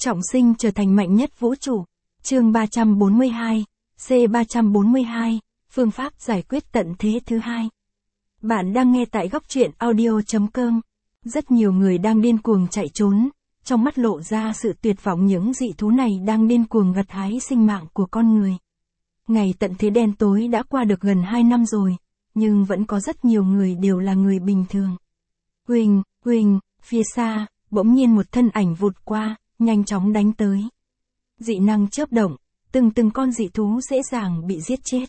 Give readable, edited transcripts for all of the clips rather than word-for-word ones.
Trọng sinh trở thành mạnh nhất vũ trụ. Chương 342, C342, phương pháp giải quyết tận thế thứ hai. Bạn đang nghe tại góc truyện audio.com. Rất nhiều người đang điên cuồng chạy trốn, trong mắt lộ ra sự tuyệt vọng những dị thú này đang điên cuồng gặt hái sinh mạng của con người. Ngày tận thế đen tối đã qua được gần 2 năm rồi, nhưng vẫn có rất nhiều người đều là người bình thường. Huỳnh, phía xa, bỗng nhiên một thân ảnh vụt qua, nhanh chóng đánh tới. Dị năng chớp động, từng con dị thú dễ dàng bị giết chết.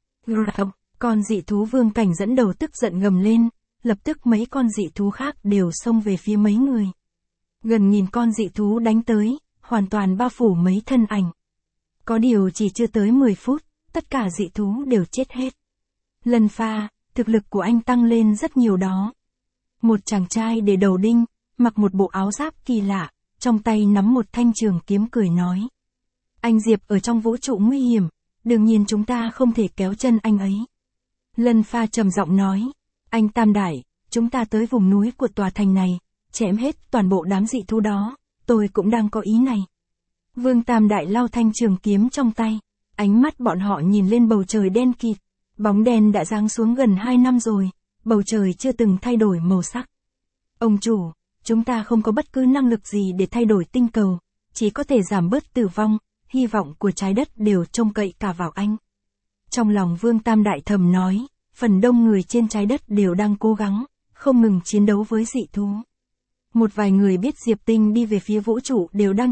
Con dị thú vương cảnh dẫn đầu tức giận gầm lên, lập tức mấy con dị thú khác đều xông về phía mấy người. Gần nghìn con dị thú đánh tới, hoàn toàn bao phủ mấy thân ảnh. Có điều chỉ chưa tới 10 phút, tất cả dị thú đều chết hết. Lần pha, thực lực của anh tăng lên rất nhiều đó. Một chàng trai để đầu đinh, mặc một bộ áo giáp kỳ lạ, trong tay nắm một thanh trường kiếm cười nói. Anh Diệp ở trong vũ trụ nguy hiểm, đương nhiên chúng ta không thể kéo chân anh ấy. Lân pha trầm giọng nói, anh Tam Đại, chúng ta tới vùng núi của tòa thành này, chém hết toàn bộ đám dị thú đó, tôi cũng đang có ý này. Vương Tam Đại lau thanh trường kiếm trong tay, ánh mắt bọn họ nhìn lên bầu trời đen kịt, bóng đen đã giáng xuống gần 2 năm rồi, bầu trời chưa từng thay đổi màu sắc. Ông chủ, chúng ta không có bất cứ năng lực gì để thay đổi tinh cầu, chỉ có thể giảm bớt tử vong, hy vọng của trái đất đều trông cậy cả vào anh. Trong lòng Vương Tam Đại thầm nói, phần đông người trên trái đất đều đang cố gắng, không ngừng chiến đấu với dị thú. Một vài người biết Diệp Tinh đi về phía vũ trụ đều đang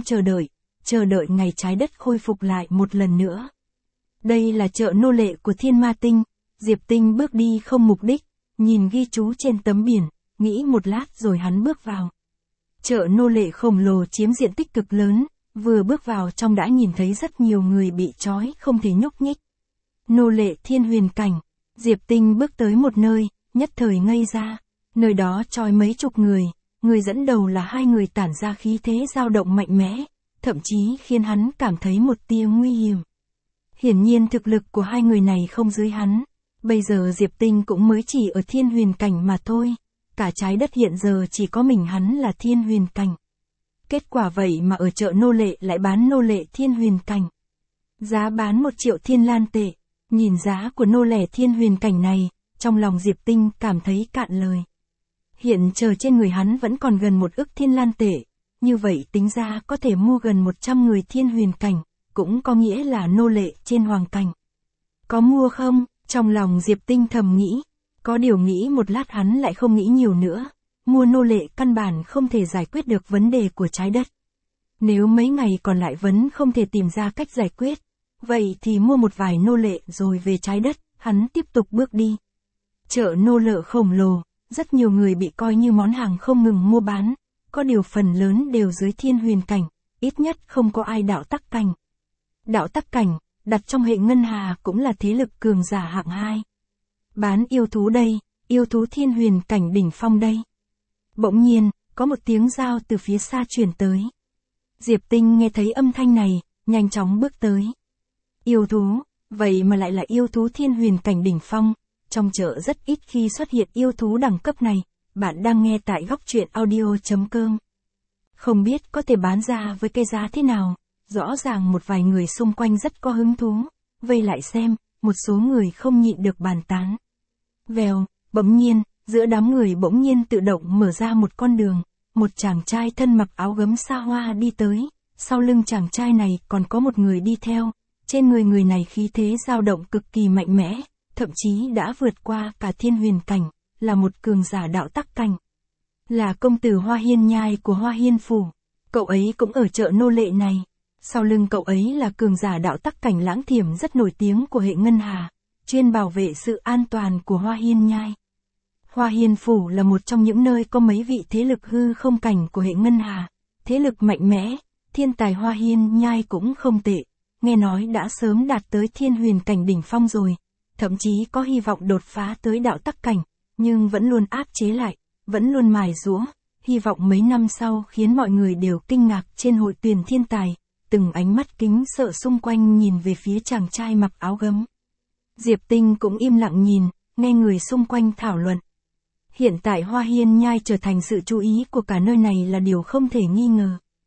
chờ đợi ngày trái đất khôi phục lại một lần nữa. Đây là chợ nô lệ của Thiên Ma Tinh, Diệp Tinh bước đi không mục đích, nhìn ghi chú trên tấm biển, nghĩ một lát rồi hắn bước vào. Chợ nô lệ khổng lồ chiếm diện tích cực lớn, vừa bước vào trong đã nhìn thấy rất nhiều người bị trói không thể nhúc nhích. Nô lệ Thiên Huyền Cảnh, Diệp Tinh bước tới một nơi, nhất thời ngây ra, nơi đó trói mấy chục người dẫn đầu là 2 người tản ra khí thế dao động mạnh mẽ, thậm chí khiến hắn cảm thấy một tia nguy hiểm. Hiển nhiên thực lực của 2 người này không dưới hắn, bây giờ Diệp Tinh cũng mới chỉ ở Thiên Huyền Cảnh mà thôi, cả trái đất hiện giờ chỉ có mình hắn là Thiên Huyền Cảnh. Kết quả vậy mà ở chợ nô lệ lại bán nô lệ Thiên Huyền Cảnh. Giá bán 1 triệu thiên lan tệ, nhìn giá của nô lệ Thiên Huyền Cảnh này, trong lòng Diệp Tinh cảm thấy cạn lời. Hiện giờ trên người hắn vẫn còn gần 1 ức thiên lan tệ, như vậy tính ra có thể mua gần 100 người Thiên Huyền Cảnh, cũng có nghĩa là nô lệ trên hoàng cảnh. Có mua không? Trong lòng Diệp Tinh thầm nghĩ, có điều nghĩ một lát hắn lại không nghĩ nhiều nữa, mua nô lệ căn bản không thể giải quyết được vấn đề của trái đất. Nếu mấy ngày còn lại vẫn không thể tìm ra cách giải quyết, vậy thì mua một vài nô lệ rồi về trái đất, hắn tiếp tục bước đi. Chợ nô lệ khổng lồ, rất nhiều người bị coi như món hàng không ngừng mua bán, có điều phần lớn đều dưới Thiên Huyền Cảnh, ít nhất không có ai đạo tắc cảnh. Đạo tắc cảnh, đặt trong hệ ngân hà cũng là thế lực cường giả hạng 2. Bán yêu thú đây, yêu thú Thiên Huyền Cảnh đỉnh phong đây. Bỗng nhiên, có một tiếng dao từ phía xa truyền tới. Diệp Tinh nghe thấy âm thanh này, nhanh chóng bước tới. Yêu thú, vậy mà lại là yêu thú Thiên Huyền Cảnh đỉnh phong, trong chợ rất ít khi xuất hiện yêu thú đẳng cấp này, bạn đang nghe tại góc truyện audio.com. Không biết có thể bán ra với cái giá thế nào, rõ ràng một vài người xung quanh rất có hứng thú, vây lại xem, một số người không nhịn được bàn tán. Vèo, bỗng nhiên, giữa đám người bỗng nhiên tự động mở ra một con đường, một chàng trai thân mặc áo gấm xa hoa đi tới, sau lưng chàng trai này còn có một người đi theo, trên người này khí thế dao động cực kỳ mạnh mẽ, thậm chí đã vượt qua cả Thiên Huyền Cảnh, là một cường giả đạo tắc cảnh. Là công tử Hoa Hiên Nhai của Hoa Hiên Phủ, cậu ấy cũng ở chợ nô lệ này, sau lưng cậu ấy là cường giả đạo tắc cảnh Lãng Thiểm rất nổi tiếng của hệ ngân hà, chuyên bảo vệ sự an toàn của Hoa Hiên Nhai. Hoa Hiên Phủ là một trong những nơi có mấy vị thế lực hư không cảnh của hệ ngân hà, thế lực mạnh mẽ, thiên tài Hoa Hiên Nhai cũng không tệ, nghe nói đã sớm đạt tới Thiên Huyền Cảnh đỉnh phong rồi, thậm chí có hy vọng đột phá tới đạo tắc cảnh, nhưng vẫn luôn áp chế lại, vẫn luôn mài giũa, hy vọng mấy năm sau khiến mọi người đều kinh ngạc trên hội tuyển thiên tài, từng ánh mắt kính sợ xung quanh nhìn về phía chàng trai mặc áo gấm. Diệp Tinh cũng im lặng nhìn, nghe người xung quanh thảo luận. Hiện tại Hoa Hiên Nhai trở thành sự chú ý của cả nơi này là điều không thể nghi ngờ.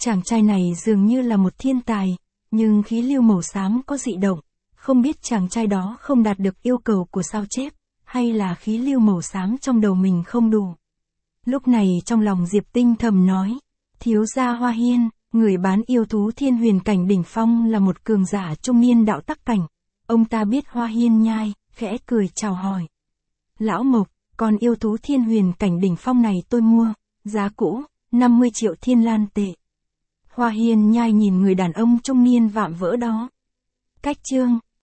Chàng trai này dường như là một thiên tài, nhưng khí lưu màu xám có dị động, không biết chàng trai đó không đạt được yêu cầu của sao chép, hay là khí lưu màu xám trong đầu mình không đủ. Lúc này trong lòng Diệp Tinh thầm nói, thiếu gia Hoa Hiên, người bán yêu thú thiên huyền cảnh đỉnh phong là một cường giả trung niên đạo tắc cảnh. Ông ta biết Hoa Hiên nhai, khẽ cười chào hỏi. Lão Mộc, con yêu thú thiên huyền cảnh đỉnh phong này tôi mua, giá cũ, 50 triệu thiên lan tệ. Hoa Hiên nhai nhìn người đàn ông trung niên vạm vỡ đó. Cách chương